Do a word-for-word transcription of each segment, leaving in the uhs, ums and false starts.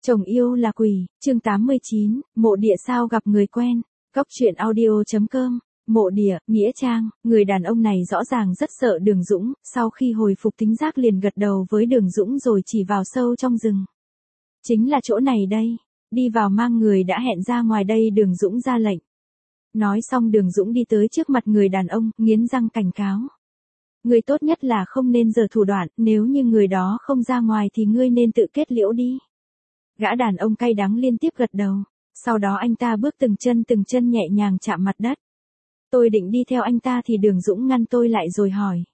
Chồng yêu là quỷ, chương tám mươi chín, mộ địa sao gặp người quen, góc truyện audio.com, mộ địa, nghĩa trang, người đàn ông này rõ ràng rất sợ Đường Dũng, sau khi hồi phục tính giác liền gật đầu với Đường Dũng rồi chỉ vào sâu trong rừng. Chính là chỗ này đây, đi vào mang người đã hẹn ra ngoài đây. Đường Dũng ra lệnh. Nói xong Đường Dũng đi tới trước mặt người đàn ông, nghiến răng cảnh cáo. Người tốt nhất là không nên giở thủ đoạn, nếu như người đó không ra ngoài thì ngươi nên tự kết liễu đi. Gã đàn ông cay đắng liên tiếp gật đầu, sau đó anh ta bước từng chân từng chân nhẹ nhàng chạm mặt đất. Tôi định đi theo anh ta thì Đường Dũng ngăn tôi lại rồi hỏi.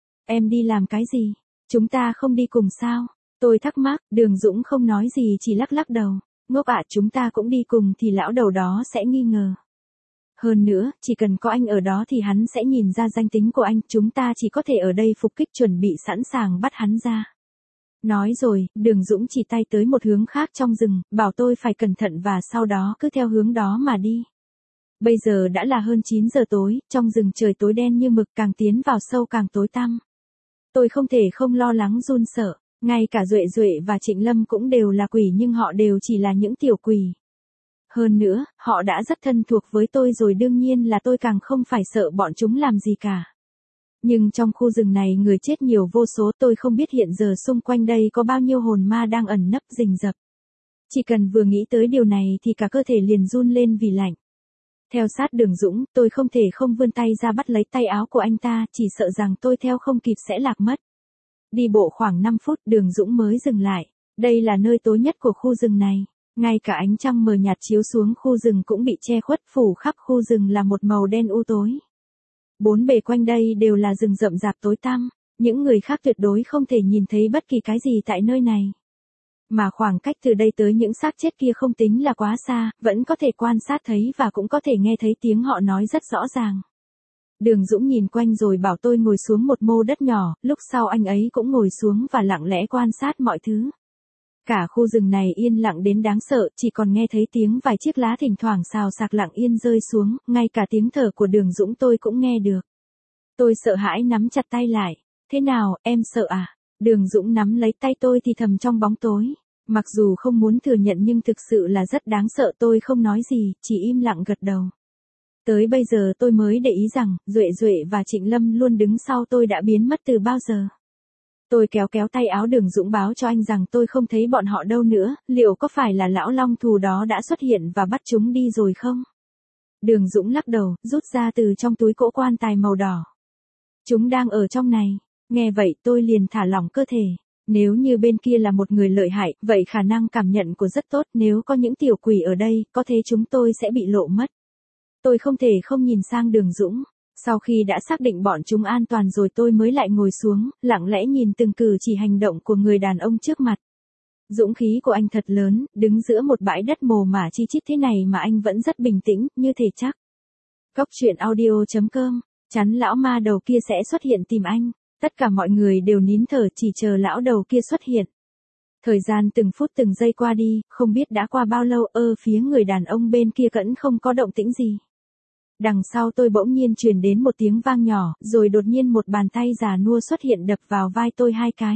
Em đi làm cái gì? Chúng ta không đi cùng sao? Tôi thắc mắc, Đường Dũng không nói gì chỉ lắc lắc đầu. Ngốc ạ, chúng ta cũng đi cùng thì lão đầu đó sẽ nghi ngờ. Hơn nữa, chỉ cần có anh ở đó thì hắn sẽ nhìn ra danh tính của anh, chúng ta chỉ có thể ở đây phục kích chuẩn bị sẵn sàng bắt hắn ra. Nói rồi, Đường Dũng chỉ tay tới một hướng khác trong rừng, bảo tôi phải cẩn thận và sau đó cứ theo hướng đó mà đi. Bây giờ đã là hơn chín giờ tối, trong rừng trời tối đen như mực, càng tiến vào sâu càng tối tăm. Tôi không thể không lo lắng run sợ, ngay cả Duệ Duệ và Trịnh Lâm cũng đều là quỷ nhưng họ đều chỉ là những tiểu quỷ. Hơn nữa, họ đã rất thân thuộc với tôi rồi, đương nhiên là tôi càng không phải sợ bọn chúng làm gì cả. Nhưng trong khu rừng này người chết nhiều vô số, tôi không biết hiện giờ xung quanh đây có bao nhiêu hồn ma đang ẩn nấp rình rập. Chỉ cần vừa nghĩ tới điều này thì cả cơ thể liền run lên vì lạnh. Theo sát Đường Dũng, tôi không thể không vươn tay ra bắt lấy tay áo của anh ta, chỉ sợ rằng tôi theo không kịp sẽ lạc mất. Đi bộ khoảng năm phút Đường Dũng mới dừng lại. Đây là nơi tối nhất của khu rừng này. Ngay cả ánh trăng mờ nhạt chiếu xuống khu rừng cũng bị che khuất, phủ khắp khu rừng là một màu đen u tối. Bốn bề quanh đây đều là rừng rậm rạp tối tăm, những người khác tuyệt đối không thể nhìn thấy bất kỳ cái gì tại nơi này. Mà khoảng cách từ đây tới những xác chết kia không tính là quá xa, vẫn có thể quan sát thấy và cũng có thể nghe thấy tiếng họ nói rất rõ ràng. Đường Dũng nhìn quanh rồi bảo tôi ngồi xuống một mô đất nhỏ, lúc sau anh ấy cũng ngồi xuống và lặng lẽ quan sát mọi thứ. Cả khu rừng này yên lặng đến đáng sợ, chỉ còn nghe thấy tiếng vài chiếc lá thỉnh thoảng xào xạc lặng yên rơi xuống, ngay cả tiếng thở của Đường Dũng tôi cũng nghe được. Tôi sợ hãi nắm chặt tay lại. Thế nào, em sợ à? Đường Dũng nắm lấy tay tôi thì thầm trong bóng tối. Mặc dù không muốn thừa nhận nhưng thực sự là rất đáng sợ, tôi không nói gì, chỉ im lặng gật đầu. Tới bây giờ tôi mới để ý rằng, Duệ Duệ và Trịnh Lâm luôn đứng sau tôi đã biến mất từ bao giờ. Tôi kéo kéo tay áo Đường Dũng báo cho anh rằng tôi không thấy bọn họ đâu nữa, liệu có phải là lão long thù đó đã xuất hiện và bắt chúng đi rồi không? Đường Dũng lắc đầu, rút ra từ trong túi cỗ quan tài màu đỏ. Chúng đang ở trong này. Nghe vậy tôi liền thả lỏng cơ thể. Nếu như bên kia là một người lợi hại, vậy khả năng cảm nhận của rất tốt, nếu có những tiểu quỷ ở đây, có thể chúng tôi sẽ bị lộ mất. Tôi không thể không nhìn sang Đường Dũng. Sau khi đã xác định bọn chúng an toàn rồi tôi mới lại ngồi xuống, lặng lẽ nhìn từng cử chỉ hành động của người đàn ông trước mặt. Dũng khí của anh thật lớn, đứng giữa một bãi đất mồ mả chi chít thế này mà anh vẫn rất bình tĩnh, như thể chắc. Góc truyện audio.com, chắn lão ma đầu kia sẽ xuất hiện tìm anh. Tất cả mọi người đều nín thở chỉ chờ lão đầu kia xuất hiện. Thời gian từng phút từng giây qua đi, không biết đã qua bao lâu, ơ phía người đàn ông bên kia vẫn không có động tĩnh gì. Đằng sau tôi bỗng nhiên truyền đến một tiếng vang nhỏ, rồi đột nhiên một bàn tay già nua xuất hiện đập vào vai tôi hai cái.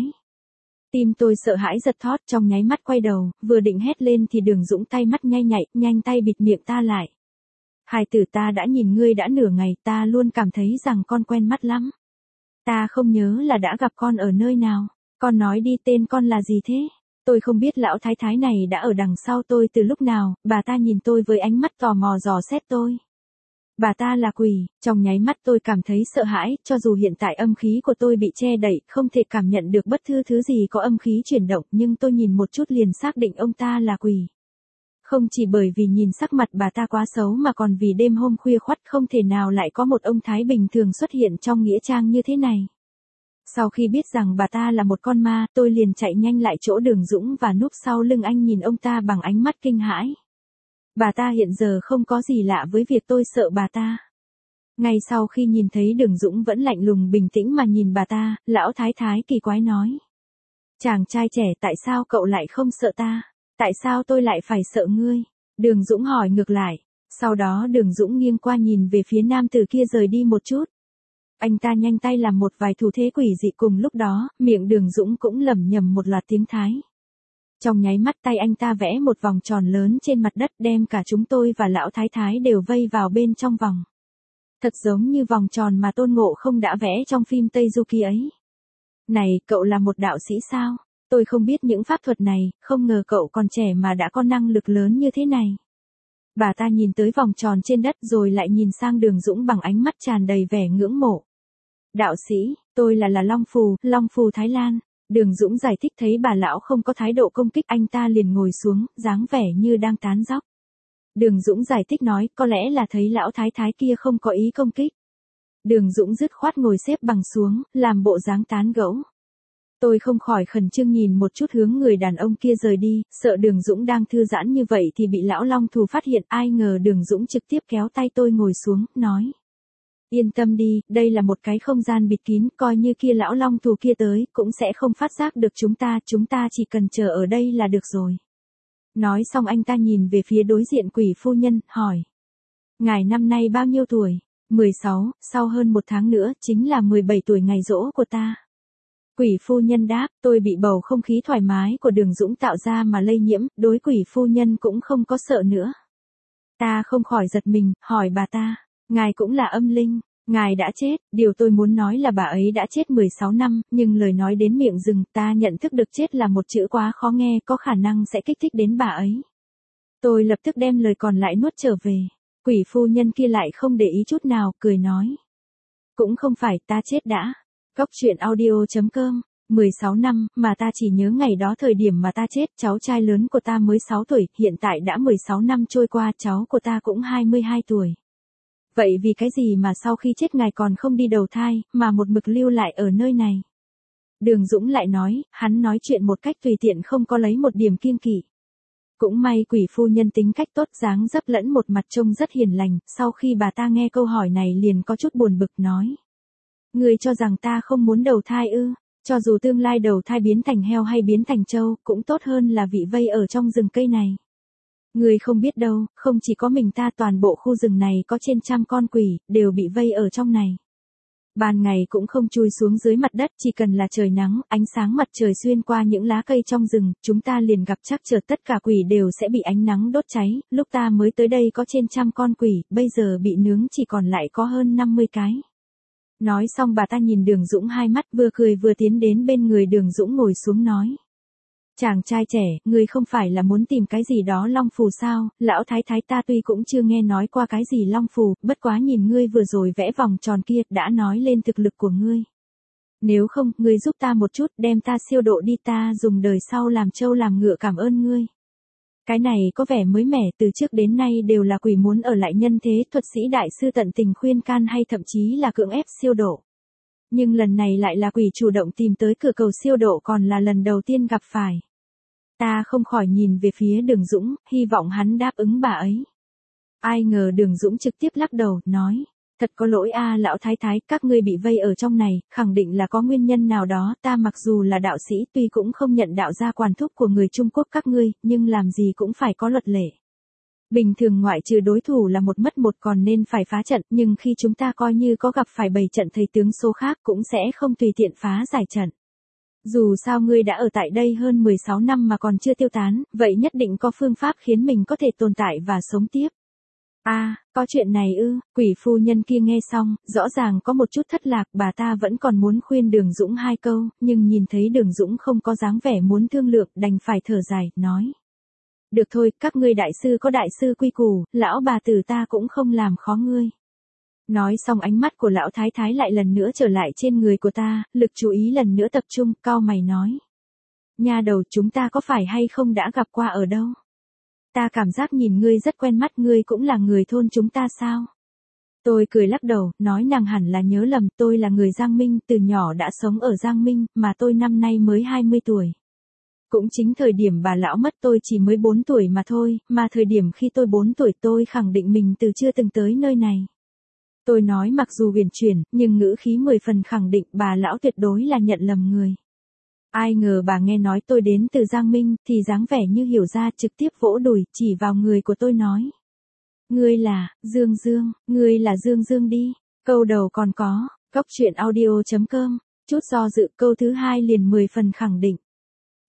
Tim tôi sợ hãi giật thót, trong nháy mắt quay đầu, vừa định hét lên thì Đường Dũng tay mắt nhanh nhạy, nhanh tay bịt miệng ta lại. Hài tử, ta đã nhìn ngươi đã nửa ngày, ta luôn cảm thấy rằng con quen mắt lắm. Ta không nhớ là đã gặp con ở nơi nào, con nói đi, tên con là gì thế? Tôi không biết lão thái thái này đã ở đằng sau tôi từ lúc nào, bà ta nhìn tôi với ánh mắt tò mò dò xét tôi. Bà ta là quỷ, trong nháy mắt tôi cảm thấy sợ hãi, cho dù hiện tại âm khí của tôi bị che đậy, không thể cảm nhận được bất cứ thứ gì có âm khí chuyển động, nhưng tôi nhìn một chút liền xác định ông ta là quỷ. Không chỉ bởi vì nhìn sắc mặt bà ta quá xấu mà còn vì đêm hôm khuya khoắt không thể nào lại có một ông thái bình thường xuất hiện trong nghĩa trang như thế này. Sau khi biết rằng bà ta là một con ma, tôi liền chạy nhanh lại chỗ Đường Dũng và núp sau lưng anh nhìn ông ta bằng ánh mắt kinh hãi. Bà ta hiện giờ không có gì lạ với việc tôi sợ bà ta. Ngay sau khi nhìn thấy Đường Dũng vẫn lạnh lùng bình tĩnh mà nhìn bà ta, lão thái thái kỳ quái nói. Chàng trai trẻ, tại sao cậu lại không sợ ta? Tại sao tôi lại phải sợ ngươi? Đường Dũng hỏi ngược lại. Sau đó Đường Dũng nghiêng qua nhìn về phía nam tử kia rời đi một chút. Anh ta nhanh tay làm một vài thủ thế quỷ dị cùng lúc đó, miệng Đường Dũng cũng lẩm nhẩm một loạt tiếng Thái. Trong nháy mắt tay anh ta vẽ một vòng tròn lớn trên mặt đất đem cả chúng tôi và lão thái thái đều vây vào bên trong vòng. Thật giống như vòng tròn mà Tôn Ngộ Không đã vẽ trong phim Tây Du Ký ấy. Này, cậu là một đạo sĩ sao? Tôi không biết những pháp thuật này, không ngờ cậu còn trẻ mà đã có năng lực lớn như thế này. Bà ta nhìn tới vòng tròn trên đất rồi lại nhìn sang Đường Dũng bằng ánh mắt tràn đầy vẻ ngưỡng mộ. Đạo sĩ, tôi là là Long Phù, Long Phù Thái Lan. Đường Dũng giải thích thấy bà lão không có thái độ công kích, anh ta liền ngồi xuống, dáng vẻ như đang tán dóc. Đường Dũng giải thích nói, có lẽ là thấy lão thái thái kia không có ý công kích. Đường Dũng dứt khoát ngồi xếp bằng xuống, làm bộ dáng tán gẫu. Tôi không khỏi khẩn trương nhìn một chút hướng người đàn ông kia rời đi, sợ Đường Dũng đang thư giãn như vậy thì bị lão Long Thù phát hiện, ai ngờ Đường Dũng trực tiếp kéo tay tôi ngồi xuống, nói. Yên tâm đi, đây là một cái không gian bịt kín, coi như kia lão Long Thù kia tới, cũng sẽ không phát giác được chúng ta, chúng ta chỉ cần chờ ở đây là được rồi. Nói xong anh ta nhìn về phía đối diện Quỷ phu nhân, hỏi. Ngài năm nay bao nhiêu tuổi? mười sáu, sau hơn một tháng nữa, chính là mười bảy tuổi ngày giỗ của ta. Quỷ phu nhân đáp, tôi bị bầu không khí thoải mái của Đường Dũng tạo ra mà lây nhiễm, đối quỷ phu nhân cũng không có sợ nữa. Ta không khỏi giật mình, hỏi bà ta, ngài cũng là âm linh, ngài đã chết, điều tôi muốn nói là bà ấy đã chết mười sáu năm, nhưng lời nói đến miệng dừng, ta nhận thức được chết là một chữ quá khó nghe, có khả năng sẽ kích thích đến bà ấy. Tôi lập tức đem lời còn lại nuốt trở về, quỷ phu nhân kia lại không để ý chút nào, cười nói. Cũng không phải, ta chết đã. Góc truyện audio chấm com, mười sáu năm, mà ta chỉ nhớ ngày đó thời điểm mà ta chết, cháu trai lớn của ta mới sáu tuổi, hiện tại đã mười sáu năm trôi qua, cháu của ta cũng hai mươi hai tuổi. Vậy vì cái gì mà sau khi chết ngài còn không đi đầu thai, mà một mực lưu lại ở nơi này? Đường Dũng lại nói, hắn nói chuyện một cách tùy tiện không có lấy một điểm kiêng kỵ. Cũng may quỷ phu nhân tính cách tốt, dáng dấp lẫn một mặt trông rất hiền lành, sau khi bà ta nghe câu hỏi này liền có chút buồn bực nói. Ngươi cho rằng ta không muốn đầu thai ư? Cho dù tương lai đầu thai biến thành heo hay biến thành trâu, cũng tốt hơn là vị vây ở trong rừng cây này. Ngươi không biết đâu, không chỉ có mình ta, toàn bộ khu rừng này có trên trăm con quỷ, đều bị vây ở trong này. Ban ngày cũng không chui xuống dưới mặt đất, chỉ cần là trời nắng, ánh sáng mặt trời xuyên qua những lá cây trong rừng, chúng ta liền gặp chắc chở tất cả quỷ đều sẽ bị ánh nắng đốt cháy, lúc ta mới tới đây có trên trăm con quỷ, bây giờ bị nướng chỉ còn lại có hơn năm mươi cái. Nói xong bà ta nhìn Đường Dũng hai mắt, vừa cười vừa tiến đến bên người Đường Dũng ngồi xuống nói. Chàng trai trẻ, ngươi không phải là muốn tìm cái gì đó Long Phù sao? Lão thái thái ta tuy cũng chưa nghe nói qua cái gì Long Phù, bất quá nhìn ngươi vừa rồi vẽ vòng tròn kia, đã nói lên thực lực của ngươi. Nếu không, ngươi giúp ta một chút, đem ta siêu độ đi, ta dùng đời sau làm trâu làm ngựa cảm ơn ngươi. Cái này có vẻ mới mẻ, từ trước đến nay đều là quỷ muốn ở lại nhân thế, thuật sĩ đại sư tận tình khuyên can hay thậm chí là cưỡng ép siêu độ. Nhưng lần này lại là quỷ chủ động tìm tới cửa cầu siêu độ, còn là lần đầu tiên gặp phải. Ta không khỏi nhìn về phía Đường Dũng, hy vọng hắn đáp ứng bà ấy. Ai ngờ Đường Dũng trực tiếp lắc đầu, nói. Thật có lỗi a lão thái thái, các ngươi bị vây ở trong này, khẳng định là có nguyên nhân nào đó, ta mặc dù là đạo sĩ tuy cũng không nhận đạo gia quản thúc của người Trung Quốc các ngươi, nhưng làm gì cũng phải có luật lệ. Bình thường ngoại trừ đối thủ là một mất một còn nên phải phá trận, nhưng khi chúng ta coi như có gặp phải bảy trận thầy tướng số khác cũng sẽ không tùy tiện phá giải trận. Dù sao ngươi đã ở tại đây hơn mười sáu năm mà còn chưa tiêu tán, vậy nhất định có phương pháp khiến mình có thể tồn tại và sống tiếp. A, à, có chuyện này ư? Quỷ phu nhân kia nghe xong, rõ ràng có một chút thất lạc, bà ta vẫn còn muốn khuyên Đường Dũng hai câu, nhưng nhìn thấy Đường Dũng không có dáng vẻ muốn thương lượng, đành phải thở dài, nói. Được thôi, các ngươi đại sư có đại sư quy củ, lão bà tử ta cũng không làm khó ngươi. Nói xong ánh mắt của lão thái thái lại lần nữa trở lại trên người của ta, lực chú ý lần nữa tập trung, cau mày nói. Nha đầu, chúng ta có phải hay không đã gặp qua ở đâu? Ta cảm giác nhìn ngươi rất quen mắt, ngươi cũng là người thôn chúng ta sao? Tôi cười lắc đầu, nói nàng hẳn là nhớ lầm, tôi là người Giang Minh, từ nhỏ đã sống ở Giang Minh, mà tôi năm nay mới hai mươi tuổi. Cũng chính thời điểm bà lão mất tôi chỉ mới bốn tuổi mà thôi, mà thời điểm khi tôi bốn tuổi tôi khẳng định mình từ chưa từng tới nơi này. Tôi nói mặc dù huyền chuyển, nhưng ngữ khí mười phần khẳng định bà lão tuyệt đối là nhận lầm người. Ai ngờ bà nghe nói tôi đến từ Giang Minh, thì dáng vẻ như hiểu ra, trực tiếp vỗ đùi, chỉ vào người của tôi nói. Ngươi là, Dương Dương, ngươi là Dương Dương đi. Câu đầu còn có, góc truyện audio chấm com, chút do dự, câu thứ hai liền mười phần khẳng định.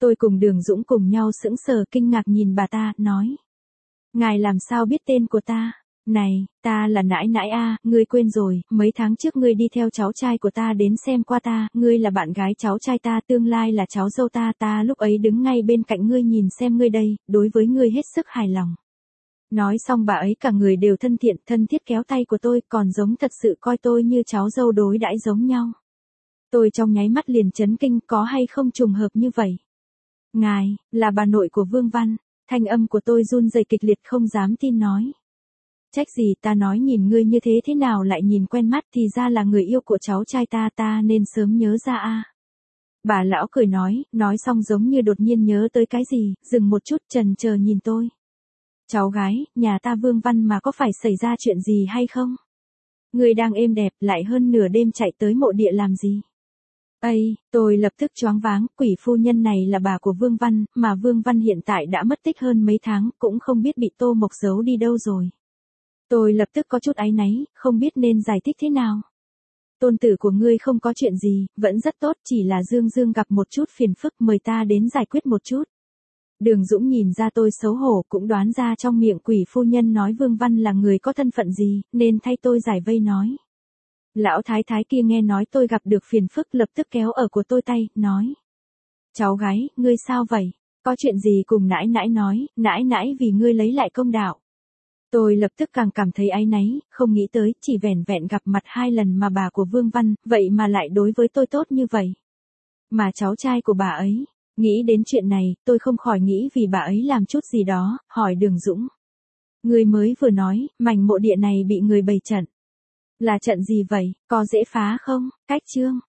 Tôi cùng Đường Dũng cùng nhau sững sờ kinh ngạc nhìn bà ta, nói. Ngài làm sao biết tên của ta? Này, ta là nãi nãi a, ngươi quên rồi, mấy tháng trước ngươi đi theo cháu trai của ta đến xem qua ta, ngươi là bạn gái cháu trai ta, tương lai là cháu dâu ta, ta lúc ấy đứng ngay bên cạnh ngươi nhìn xem ngươi đây, đối với ngươi hết sức hài lòng. Nói xong bà ấy cả người đều thân thiện, thân thiết kéo tay của tôi, còn giống thật sự coi tôi như cháu dâu đối đãi giống nhau. Tôi trong nháy mắt liền chấn kinh, có hay không trùng hợp như vậy? Ngài, là bà nội của Vương Văn, thanh âm của tôi run rẩy kịch liệt không dám tin nói. Trách gì, ta nói nhìn ngươi như thế thế nào lại nhìn quen mắt, thì ra là người yêu của cháu trai ta, ta nên sớm nhớ ra a. Bà lão cười nói, nói xong giống như đột nhiên nhớ tới cái gì, dừng một chút chần chờ nhìn tôi. Cháu gái, nhà ta Vương Văn mà có phải xảy ra chuyện gì hay không? Ngươi đang êm đẹp, lại hơn nửa đêm chạy tới mộ địa làm gì? Ây, tôi lập tức choáng váng, quỷ phu nhân này là bà của Vương Văn, mà Vương Văn hiện tại đã mất tích hơn mấy tháng, cũng không biết bị Tô Mộc giấu đi đâu rồi. Tôi lập tức có chút áy náy, không biết nên giải thích thế nào. Tôn tử của ngươi không có chuyện gì, vẫn rất tốt, chỉ là Dương Dương gặp một chút phiền phức, mời ta đến giải quyết một chút. Đường Dũng nhìn ra tôi xấu hổ, cũng đoán ra trong miệng quỷ phu nhân nói Vương Văn là người có thân phận gì, nên thay tôi giải vây nói. Lão thái thái kia nghe nói tôi gặp được phiền phức lập tức kéo ở của tôi tay, nói. Cháu gái, ngươi sao vậy? Có chuyện gì cùng nãi nãi nói, nãi nãi vì ngươi lấy lại công đạo. Tôi lập tức càng cảm thấy áy náy, không nghĩ tới, chỉ vẻn vẹn gặp mặt hai lần mà bà của Vương Văn, vậy mà lại đối với tôi tốt như vậy. Mà cháu trai của bà ấy, nghĩ đến chuyện này, tôi không khỏi nghĩ vì bà ấy làm chút gì đó, hỏi Đường Dũng. Người mới vừa nói, mảnh mộ địa này bị người bày trận. Là trận gì vậy, có dễ phá không? Cách chương.